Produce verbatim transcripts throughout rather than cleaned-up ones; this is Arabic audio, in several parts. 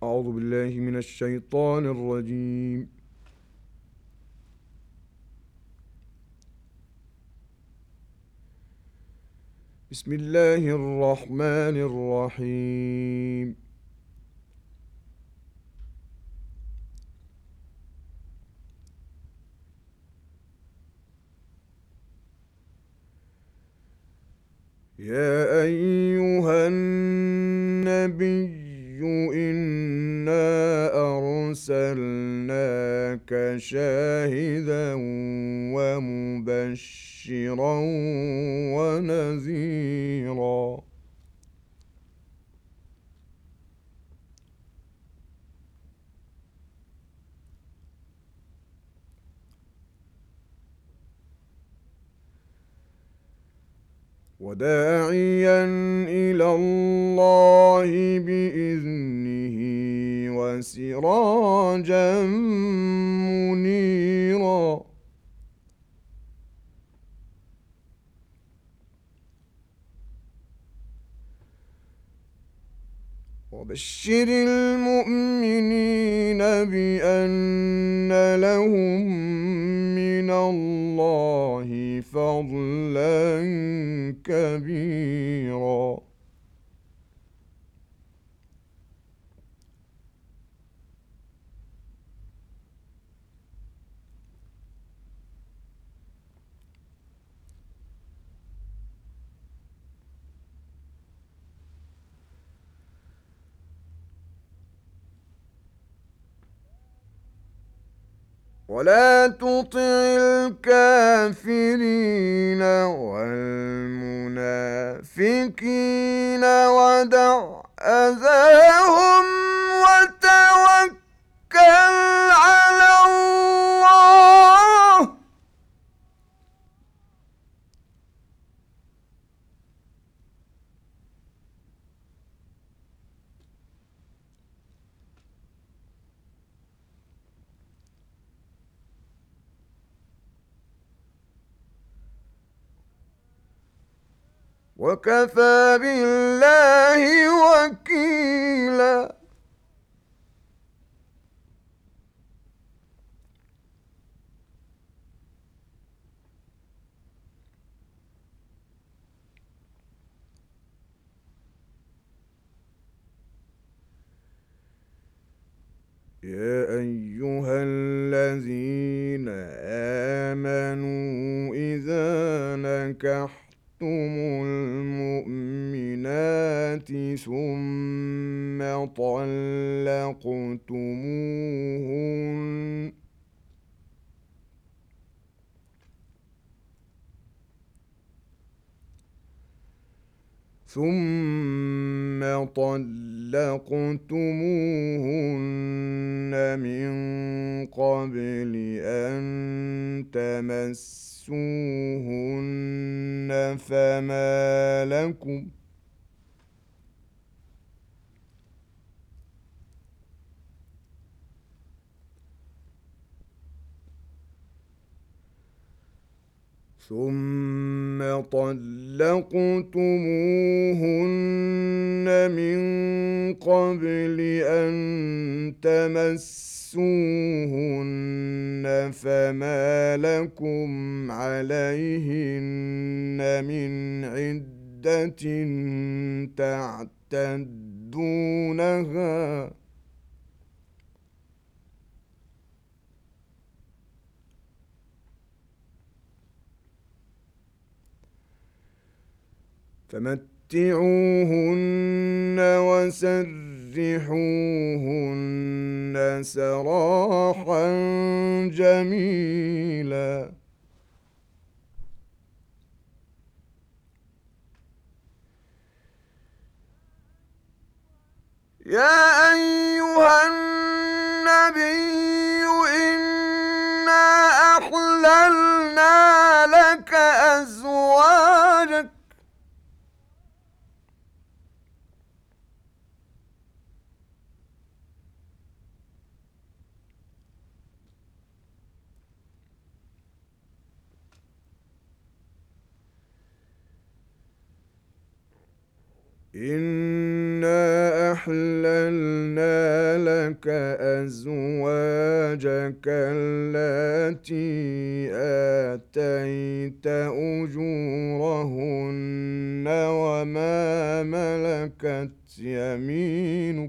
أعوذ بالله من الشيطان الرجيم. بسم الله الرحمن الرحيم. يا أيها النبي إنا أرسلناك شاهدا ومبشرا ونذيرا وداعيا إلى الله بإذنه وسراجا منيرا وبشر المؤمنين بأن لهم من الله فضلا كبيرا. ولا تطع الكافرين والمنافقين ودع أذاهم وتوكل على الله. وكفى بالله وكيلا. يا أيها الذين آمنوا إذا نكحتم المؤمنات ثم طلقتموهن ثم طلقتموهن من قبل أن تمسوهن فما لكم ثم طلقتموهن من قبل أن تمسوهن فما لكم عليهن من عدة تعتدونها فمتعوهن وسرحوهن سراحا جميلا. يا أيها النبي إنا أحللنا لك أزواجك إنا أحللنا لك أزواجك التي آتيت أجورهن وما ملكت يمينك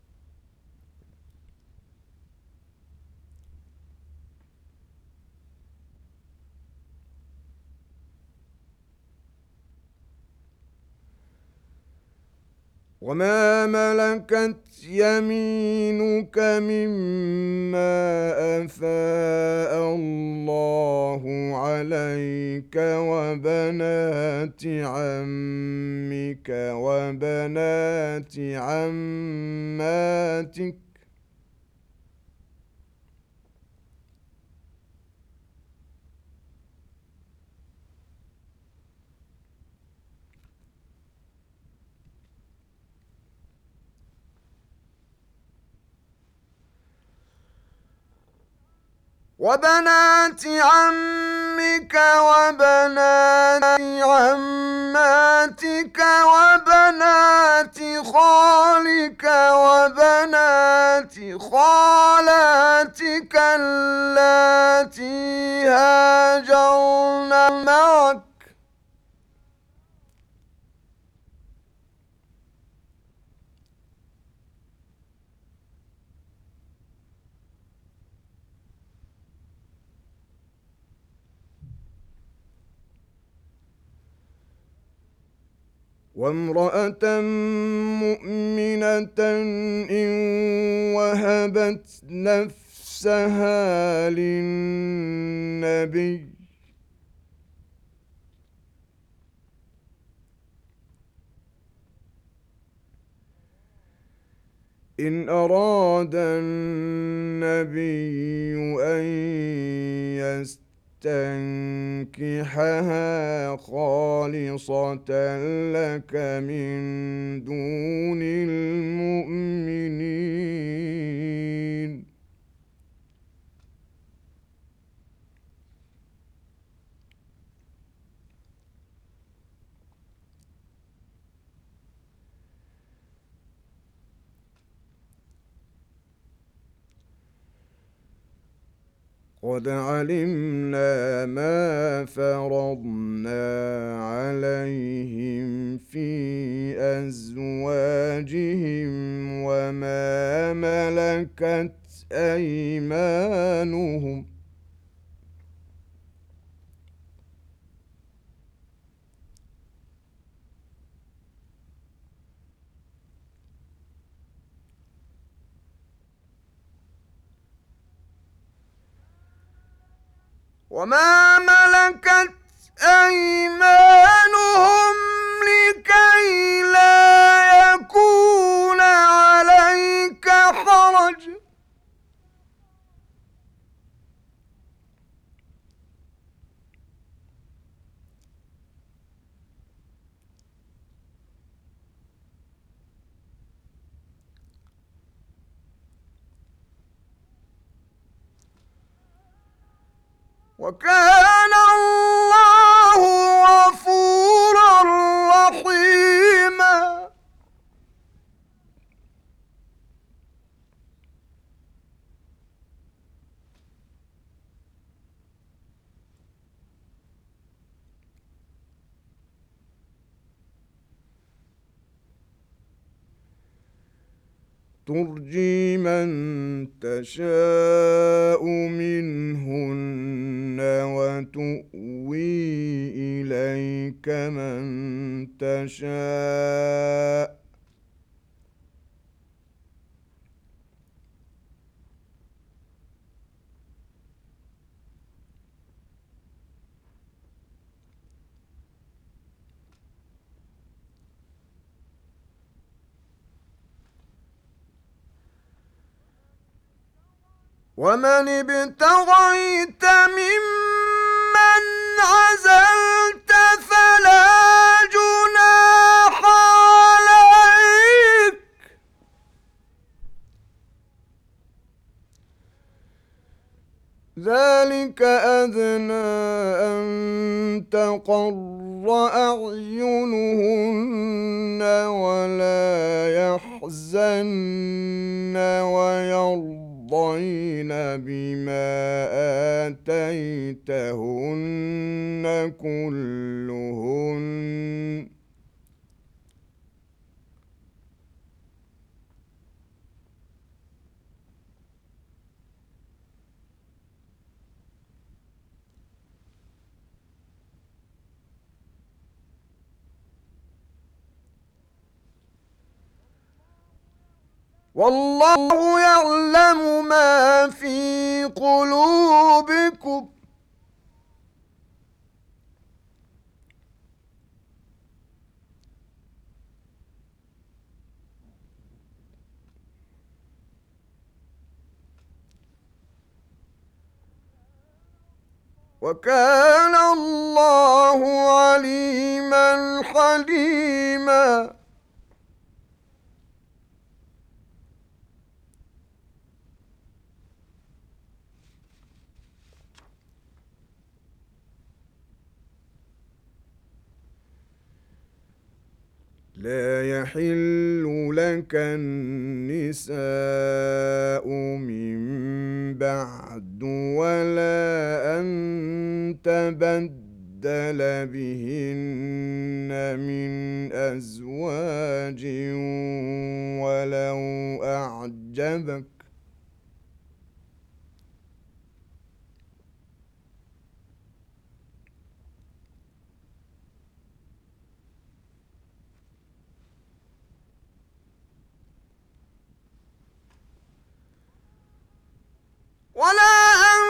وما ملكت يمينك مما أفاء الله عليك وبنات عمك وبنات عماتك وبنات عمك وبنات عماتك وبنات خالك وبنات خالاتك اللاتي هاجرن معك وامرأة مؤمنة إن وهبت نفسها للنبي إن أراد النبي أن يستنكحها خالصة لك من دون المؤمنين قد علمنا ما فرضنا عليهم في أزواجهم وما ملكت أيمانهم وما ملكت أيمانهم لكي لا يكون عليك حرج وكان الله غفورا رحيما ترجي من تشاء منهن وتؤوي إليك من تشاء ومن ابتغيت ممن عزلت فلا جناح عليك ذلك أدنى أن تقر أعينهن ولا يحزن يحزن ويرضين بما آتيتهن كلهن والله يعلم ما في قلوبكم وكان الله عليما حليما. لا يحل لك النساء من بعد ولا أن تبدل بهن من أزواج ولو أعجبك ولا أن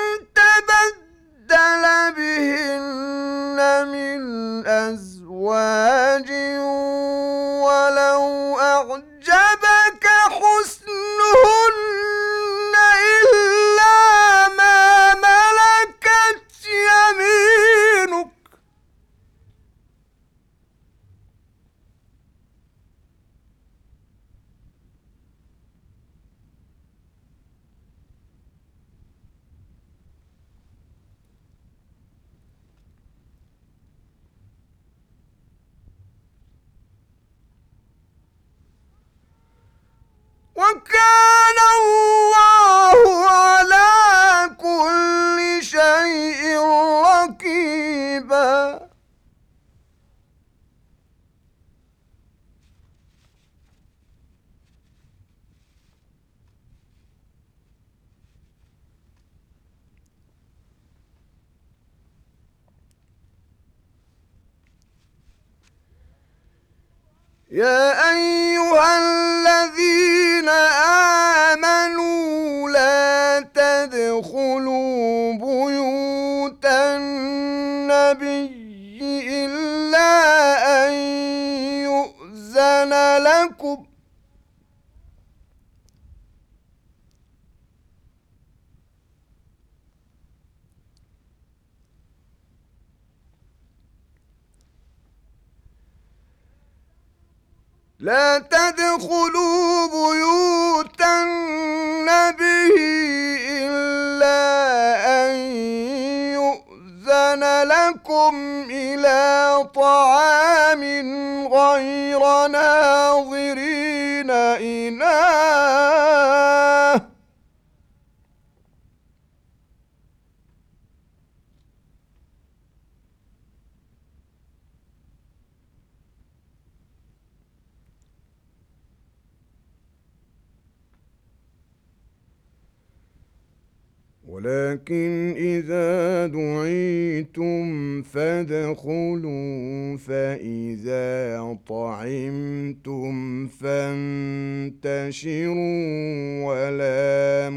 تبدل بهن من أزواج ولو أعجبك حسنهن إلا ما ملكت يمينك وكان الله على كل شيء رقيبا. يا أيها الذين آمنوا لا تدخلوا بيوت النبي إلا أن يؤذن لكم لا تدخلوا بيوت النبي إلا أن يؤذن لكم إلى طعام غير ناظرين إناه ولكن إذا دعيتم فادخلوا فإذا طعمتم فانتشروا ولا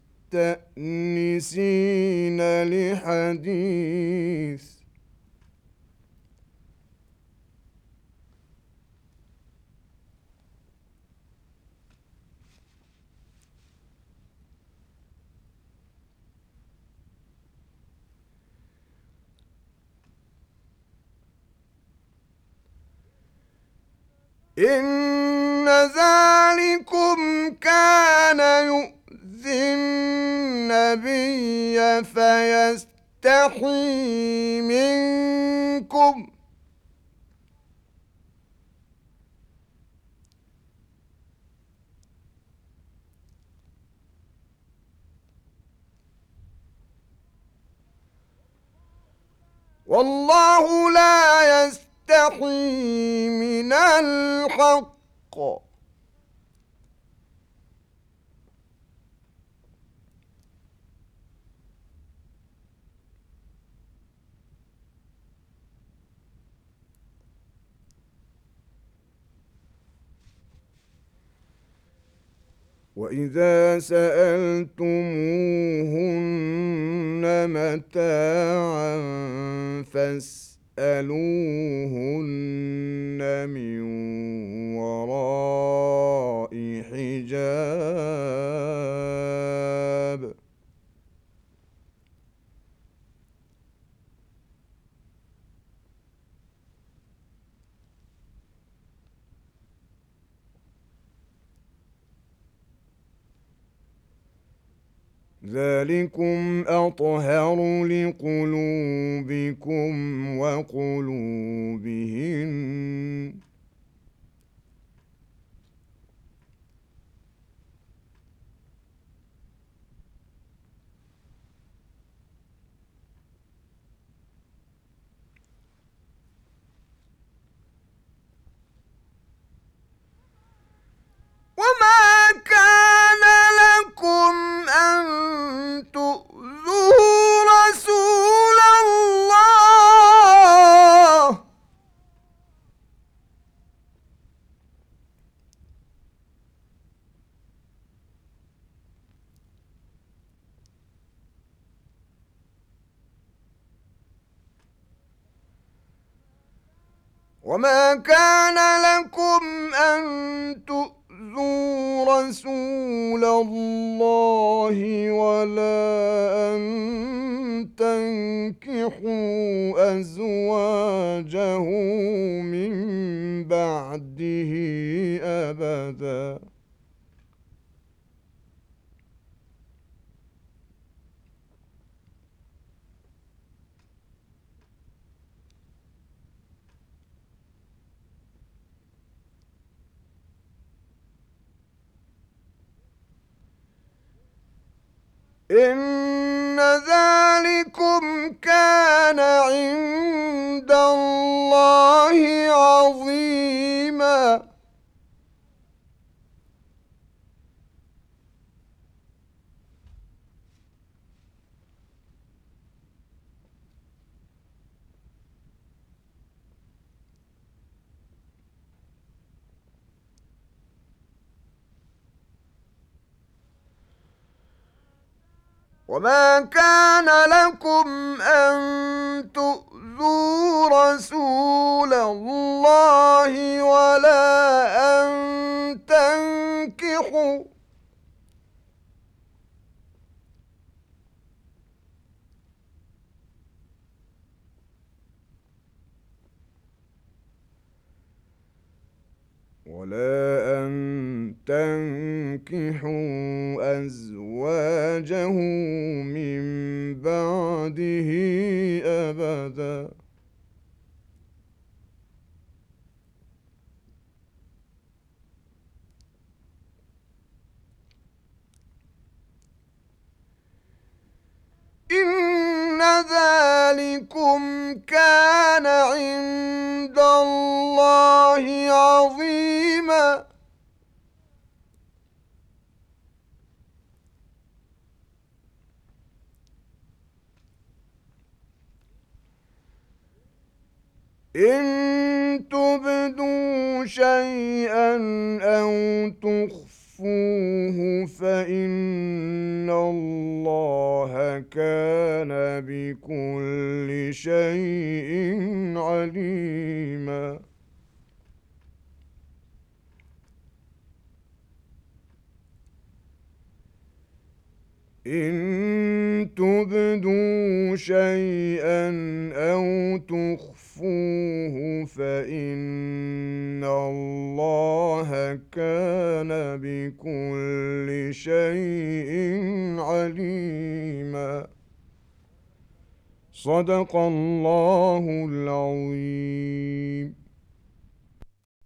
مستأنسين لحديث إن ذلكم كان يؤذي النبي فيستحي منكم، والله لا يستحي من الحق. وإذا سألتموهن متاعا فاسألوهن من وراء حجاب. ذلكم أطهر لقلوبكم وقلوبهن. وما كان لكم أن تؤذوا رسول الله وما كان لكم أن تؤذوا رسول الله ولا أن تنكحوا أزواجه من بعده أبدا. إن ذلكم كان عند الله عظيما. وما كان لكم أن تؤذوا رسول الله ولا أن تنكحوا ولا أن تنكحوا أزواجه من بعده أبدا. إن ذلكم كان عند الله عظيما. إن تبدوا شيئا أو تخفوه فإن الله كان بكل شيء عليما. إن تبدوا شيئا أو تخفوه فإن الله كان بكل شيء عليما. صدق الله العظيم.